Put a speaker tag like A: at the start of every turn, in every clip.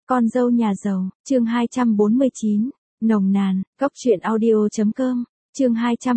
A: Con dâu nhà giàu, chương 249, nồng nàn, góc truyện audio.com, chương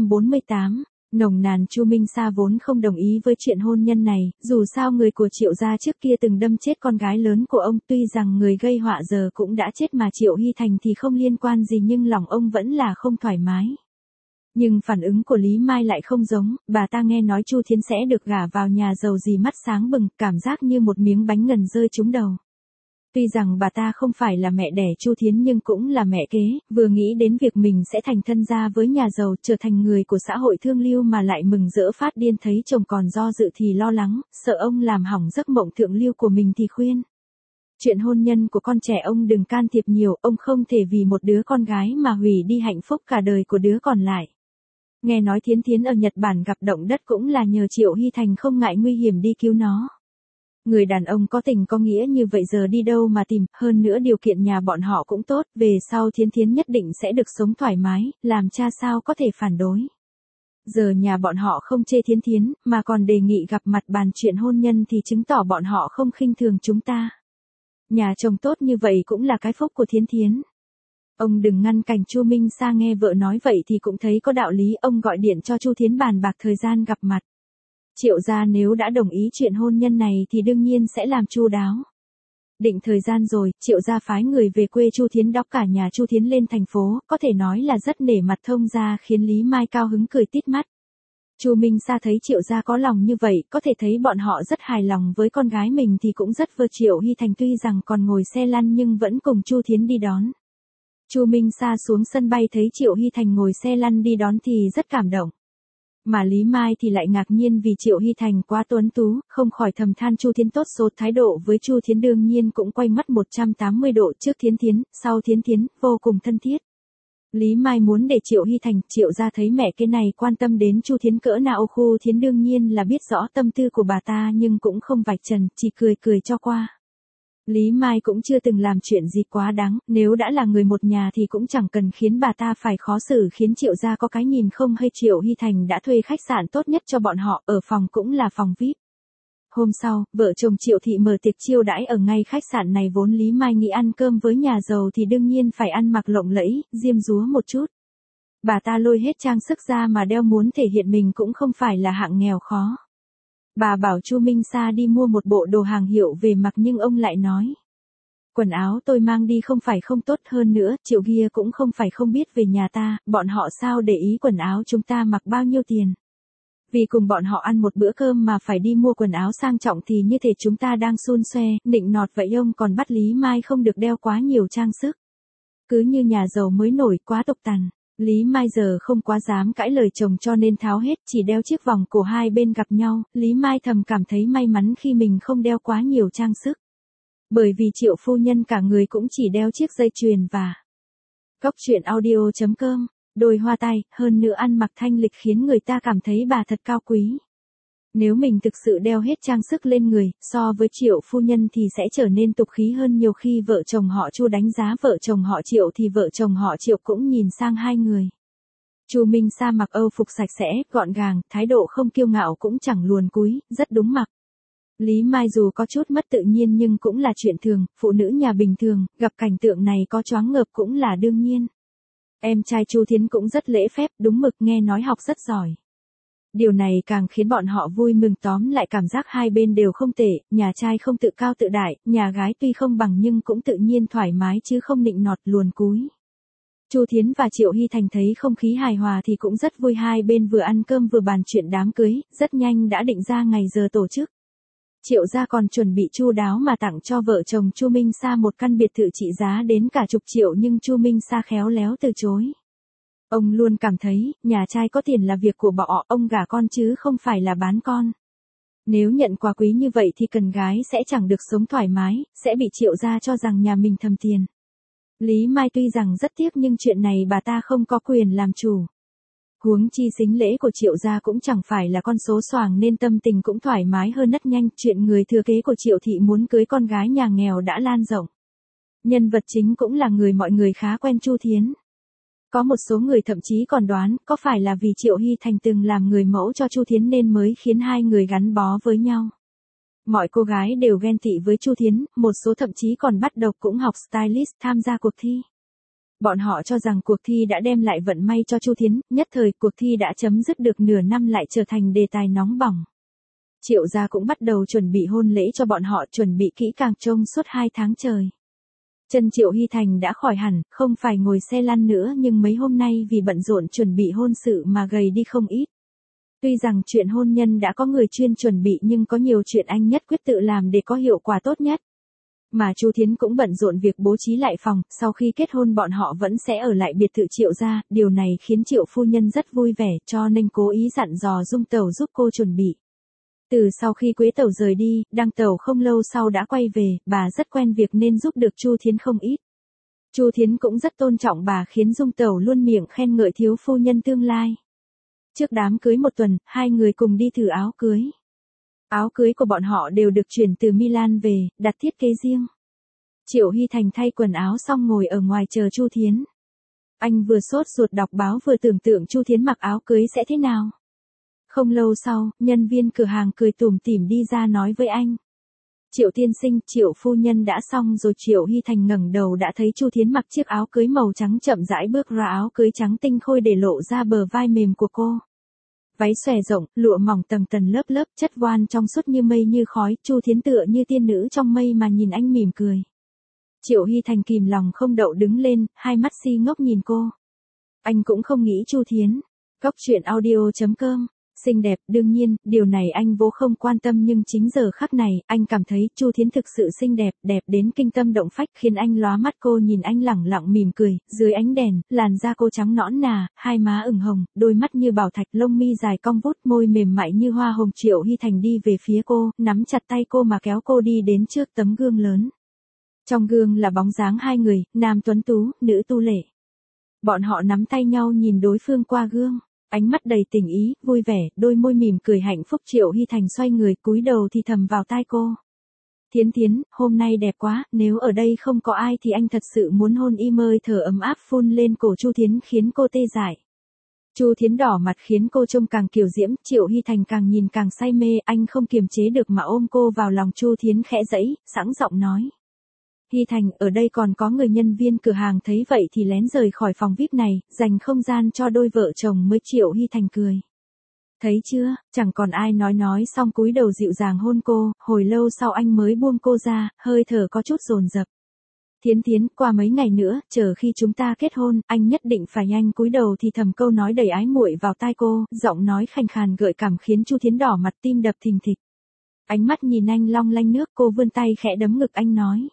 A: 248, nồng nàn. Chu Minh Sa vốn không đồng ý với chuyện hôn nhân này, dù sao người của Triệu gia trước kia từng đâm chết con gái lớn của ông, tuy rằng người gây họa giờ cũng đã chết mà Triệu Hy Thành thì không liên quan gì, nhưng lòng ông vẫn là không thoải mái. Nhưng phản ứng của Lý Mai lại không giống, bà ta nghe nói Chu Thiến sẽ được gả vào nhà giàu gì mắt sáng bừng, cảm giác như một miếng bánh ngần rơi trúng đầu. Tuy rằng bà ta không phải là mẹ đẻ Chu Thiến nhưng cũng là mẹ kế, vừa nghĩ đến việc mình sẽ thành thân gia với nhà giàu, trở thành người của xã hội thương lưu mà lại mừng rỡ phát điên, thấy chồng còn do dự thì lo lắng, sợ ông làm hỏng giấc mộng thượng lưu của mình thì khuyên. Chuyện hôn nhân của con trẻ ông đừng can thiệp nhiều, ông không thể vì một đứa con gái mà hủy đi hạnh phúc cả đời của đứa còn lại. Nghe nói Thiến Thiến ở Nhật Bản gặp động đất cũng là nhờ Triệu Hy Thành không ngại nguy hiểm đi cứu nó. Người đàn ông có tình có nghĩa như vậy giờ đi đâu mà tìm, hơn nữa điều kiện nhà bọn họ cũng tốt, về sau Thiến Thiến nhất định sẽ được sống thoải mái, làm cha sao có thể phản đối. Giờ nhà bọn họ không chê Thiến Thiến, mà còn đề nghị gặp mặt bàn chuyện hôn nhân thì chứng tỏ bọn họ không khinh thường chúng ta. Nhà chồng tốt như vậy cũng là cái phúc của Thiến Thiến. Ông đừng ngăn cản. Chu Minh Sa nghe vợ nói vậy thì cũng thấy có đạo lý, ông gọi điện cho Chu Thiến bàn bạc thời gian gặp mặt. Triệu gia nếu đã đồng ý chuyện hôn nhân này thì đương nhiên sẽ làm chu đáo. Định thời gian rồi, Triệu gia phái người về quê Chu Thiến đón cả nhà Chu Thiến lên thành phố, có thể nói là rất nể mặt thông gia, khiến Lý Mai cao hứng cười tít mắt. Chu Minh Sa thấy Triệu gia có lòng như vậy, có thể thấy bọn họ rất hài lòng với con gái mình thì cũng rất vơ. Triệu Hy Thành tuy rằng còn ngồi xe lăn nhưng vẫn cùng Chu Thiến đi đón. Chu Minh Sa xuống sân bay thấy Triệu Hy Thành ngồi xe lăn đi đón thì rất cảm động. Mà Lý Mai thì lại ngạc nhiên vì Triệu Hy Thành quá tuấn tú, không khỏi thầm than Chu Thiến tốt số. Thái độ với Chu Thiến đương nhiên cũng quay mắt 180 độ, trước Thiến Thiến, sau Thiến Thiến, vô cùng thân thiết. Lý Mai muốn để Triệu Hy Thành, Triệu gia thấy mẹ cái này quan tâm đến Chu Thiến cỡ nào. Khu Thiến đương nhiên là biết rõ tâm tư của bà ta nhưng cũng không vạch trần, chỉ cười cười cho qua. Lý Mai cũng chưa từng làm chuyện gì quá đáng, nếu đã là người một nhà thì cũng chẳng cần khiến bà ta phải khó xử, khiến Triệu gia có cái nhìn không hay. Triệu Hy Thành đã thuê khách sạn tốt nhất cho bọn họ, ở phòng cũng là phòng VIP. Hôm sau, vợ chồng Triệu thị mở tiệc chiêu đãi ở ngay khách sạn này, vốn Lý Mai nghĩ ăn cơm với nhà giàu thì đương nhiên phải ăn mặc lộng lẫy, diêm dúa một chút. Bà ta lôi hết trang sức ra mà đeo, muốn thể hiện mình cũng không phải là hạng nghèo khó. Bà bảo Chu Minh Sa đi mua một bộ đồ hàng hiệu về mặc nhưng ông lại nói. Quần áo tôi mang đi không phải không tốt, hơn nữa, Triệu kia cũng không phải không biết về nhà ta, bọn họ sao để ý quần áo chúng ta mặc bao nhiêu tiền. Vì cùng bọn họ ăn một bữa cơm mà phải đi mua quần áo sang trọng thì như thể chúng ta đang xun xoe, nịnh nọt vậy. Ông còn bắt Lý Mai không được đeo quá nhiều trang sức. Cứ như nhà giàu mới nổi, quá tục tằn. Lý Mai giờ không quá dám cãi lời chồng cho nên tháo hết, chỉ đeo chiếc vòng cổ hai bên gặp nhau. Lý Mai thầm cảm thấy may mắn khi mình không đeo quá nhiều trang sức. Bởi vì Triệu phu nhân cả người cũng chỉ đeo chiếc dây chuyền và góc truyện audio.com, đôi hoa tai, hơn nữa ăn mặc thanh lịch khiến người ta cảm thấy bà thật cao quý. Nếu mình thực sự đeo hết trang sức lên người, so với Triệu phu nhân thì sẽ trở nên tục khí hơn nhiều. Khi vợ chồng họ Chu đánh giá vợ chồng họ Triệu thì vợ chồng họ Triệu cũng nhìn sang hai người. Chu Minh Sa mặc Âu phục sạch sẽ, gọn gàng, thái độ không kiêu ngạo cũng chẳng luồn cúi, rất đúng mặc. Lý Mai dù có chút mất tự nhiên nhưng cũng là chuyện thường, phụ nữ nhà bình thường, gặp cảnh tượng này có choáng ngợp cũng là đương nhiên. Em trai Chu Thiến cũng rất lễ phép, đúng mực, nghe nói học rất giỏi. Điều này càng khiến bọn họ vui mừng, tóm lại cảm giác hai bên đều không tệ, nhà trai không tự cao tự đại, nhà gái tuy không bằng nhưng cũng tự nhiên thoải mái chứ không nịnh nọt luồn cúi. Chu Thiến và Triệu Hy Thành thấy không khí hài hòa thì cũng rất vui, hai bên vừa ăn cơm vừa bàn chuyện đám cưới, rất nhanh đã định ra ngày giờ tổ chức. Triệu gia còn chuẩn bị chu đáo mà tặng cho vợ chồng Chu Minh Sa một căn biệt thự trị giá đến cả chục triệu nhưng Chu Minh Sa khéo léo từ chối. Ông luôn cảm thấy, nhà trai có tiền là việc của họ, ông gả con chứ không phải là bán con. Nếu nhận quà quý như vậy thì cần gái sẽ chẳng được sống thoải mái, sẽ bị Triệu gia cho rằng nhà mình thầm tiền. Lý Mai tuy rằng rất tiếc nhưng chuyện này bà ta không có quyền làm chủ. Huống chi sính lễ của Triệu gia cũng chẳng phải là con số xoàng nên tâm tình cũng thoải mái hơn rất nhanh. Chuyện người thừa kế của Triệu thị muốn cưới con gái nhà nghèo đã lan rộng. Nhân vật chính cũng là người mọi người khá quen, Chu Thiến. Có một số người thậm chí còn đoán có phải là vì Triệu Hy Thành từng làm người mẫu cho Chu Thiến nên mới khiến hai người gắn bó với nhau. Mọi cô gái đều ghen tị với Chu Thiến, một số thậm chí còn bắt đầu cũng học stylist tham gia cuộc thi. Bọn họ cho rằng cuộc thi đã đem lại vận may cho Chu Thiến, nhất thời cuộc thi đã chấm dứt được nửa năm lại trở thành đề tài nóng bỏng. Triệu gia cũng bắt đầu chuẩn bị hôn lễ cho bọn họ, chuẩn bị kỹ càng trông suốt 2 tháng trời. Chân Triệu Hy Thành đã khỏi hẳn, không phải ngồi xe lăn nữa nhưng mấy hôm nay vì bận rộn chuẩn bị hôn sự mà gầy đi không ít. Tuy rằng chuyện hôn nhân đã có người chuyên chuẩn bị nhưng có nhiều chuyện anh nhất quyết tự làm để có hiệu quả tốt nhất. Mà Chu Thiến cũng bận rộn việc bố trí lại phòng, sau khi kết hôn bọn họ vẫn sẽ ở lại biệt thự Triệu gia, điều này khiến Triệu phu nhân rất vui vẻ cho nên cố ý dặn dò Dung Tẩu giúp cô chuẩn bị. Từ sau khi Quế Tẩu rời đi, Đăng Tẩu không lâu sau đã quay về, bà rất quen việc nên giúp được Chu Thiến không ít. Chu Thiến cũng rất tôn trọng bà khiến Dung Tẩu luôn miệng khen ngợi thiếu phu nhân tương lai. Trước đám cưới một tuần, hai người cùng đi thử áo cưới. Áo cưới của bọn họ đều được chuyển từ Milan về, đặt thiết kế riêng. Triệu Hy Thành thay quần áo xong ngồi ở ngoài chờ Chu Thiến. Anh vừa sốt ruột đọc báo vừa tưởng tượng Chu Thiến mặc áo cưới sẽ thế nào. Không lâu sau, nhân viên cửa hàng cười tủm tỉm đi ra nói với anh. Triệu tiên sinh, Triệu phu nhân đã xong rồi. Triệu Hy Thành ngẩng đầu đã thấy Chu Thiến mặc chiếc áo cưới màu trắng chậm rãi bước ra, áo cưới trắng tinh khôi để lộ ra bờ vai mềm của cô. Váy xòe rộng, lụa mỏng tầng tầng lớp lớp, chất voan trong suốt như mây như khói, Chu Thiến tựa như tiên nữ trong mây mà nhìn anh mỉm cười. Triệu Hy Thành kìm lòng không đậu đứng lên, hai mắt si ngốc nhìn cô. Anh cũng không nghĩ Chu Thiến. Góc truyện audio.com xinh đẹp, đương nhiên, điều này anh vô không quan tâm nhưng chính giờ khắc này, anh cảm thấy Chu Thiến thực sự xinh đẹp, đẹp đến kinh tâm động phách khiến anh lóa mắt. Cô nhìn anh lẳng lặng mỉm cười, dưới ánh đèn, làn da cô trắng nõn nà, hai má ửng hồng, đôi mắt như bảo thạch, lông mi dài cong vút, môi mềm mại như hoa hồng. Triệu Hy Thành đi về phía cô, nắm chặt tay cô mà kéo cô đi đến trước tấm gương lớn. Trong gương là bóng dáng hai người, nam tuấn tú, nữ tu lệ. Bọn họ nắm tay nhau nhìn đối phương qua gương. Ánh mắt đầy tình ý, vui vẻ, đôi môi mỉm cười hạnh phúc. Triệu Hy Thành xoay người cúi đầu thì thầm vào tai cô. Thiến Thiến, hôm nay đẹp quá, nếu ở đây không có ai thì anh thật sự muốn hôn im ơi. Thở ấm áp phun lên cổ Chu Thiến khiến cô tê dại. Chu Thiến đỏ mặt khiến cô trông càng kiều diễm. Triệu Hy Thành càng nhìn càng say mê, anh không kiềm chế được mà ôm cô vào lòng. Chu Thiến khẽ dẫy, sẵn giọng nói. Hy Thành, ở đây còn có người nhân viên cửa hàng thấy vậy thì lén rời khỏi phòng VIP này, dành không gian cho đôi vợ chồng mới. Triệu Hy Thành cười. Thấy chưa, chẳng còn ai nói xong cúi đầu dịu dàng hôn cô, hồi lâu sau anh mới buông cô ra, hơi thở có chút dồn dập. Thiến Thiến, qua mấy ngày nữa, chờ khi chúng ta kết hôn, anh nhất định phải nhanh. Cúi đầu thì thầm câu nói đầy ái muội vào tai cô, giọng nói khàn khàn gợi cảm khiến Chu Thiến đỏ mặt tim đập thình thịch. Ánh mắt nhìn anh long lanh nước, cô vươn tay khẽ đấm ngực anh nói.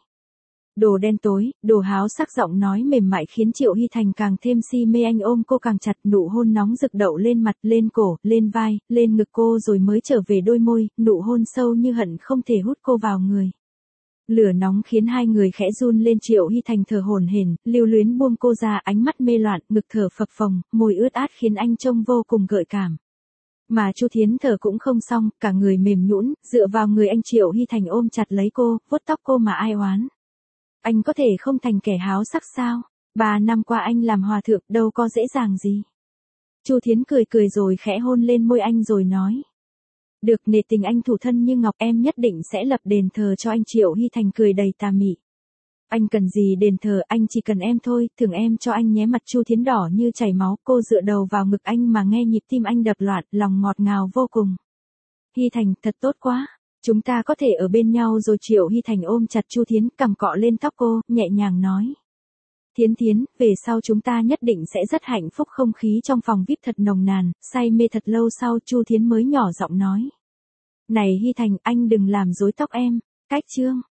A: Đồ đen tối, đồ háo sắc. Giọng nói mềm mại khiến Triệu Hy Thành càng thêm si mê. Anh ôm cô càng chặt, nụ hôn nóng rực đậu lên mặt, lên cổ, lên vai, lên ngực cô rồi mới trở về đôi môi, nụ hôn sâu như hận không thể hút cô vào người. Lửa nóng khiến hai người khẽ run lên. Triệu Hy Thành thở hổn hển, lưu luyến buông cô ra, ánh mắt mê loạn, ngực thở phập phồng, môi ướt át khiến anh trông vô cùng gợi cảm. Mà Chu Thiến thở cũng không xong, cả người mềm nhũn, dựa vào người anh. Triệu Hy Thành ôm chặt lấy cô, vuốt tóc cô mà ai oán. Anh có thể không thành kẻ háo sắc sao? 3 năm qua anh làm hòa thượng đâu có dễ dàng gì. Chu Thiến cười cười rồi khẽ hôn lên môi anh rồi nói. Được, nể tình anh thủ thân như ngọc, em nhất định sẽ lập đền thờ cho anh. Triệu Hy Thành cười đầy tà mị. Anh cần gì đền thờ, anh chỉ cần em thôi, thưởng em cho anh nhé. Mặt Chu Thiến đỏ như chảy máu, cô dựa đầu vào ngực anh mà nghe nhịp tim anh đập loạn, lòng ngọt ngào vô cùng. Hy Thành, thật tốt quá. Chúng ta có thể ở bên nhau rồi. Triệu Hy Thành ôm chặt Chu Thiến, cằm cọ lên tóc cô, nhẹ nhàng nói. Thiến Thiến, về sau chúng ta nhất định sẽ rất hạnh phúc. Không khí trong phòng VIP thật nồng nàn, say mê thật lâu sau Chu Thiến mới nhỏ giọng nói. Này Hy Thành, anh đừng làm rối tóc em. Cách chương.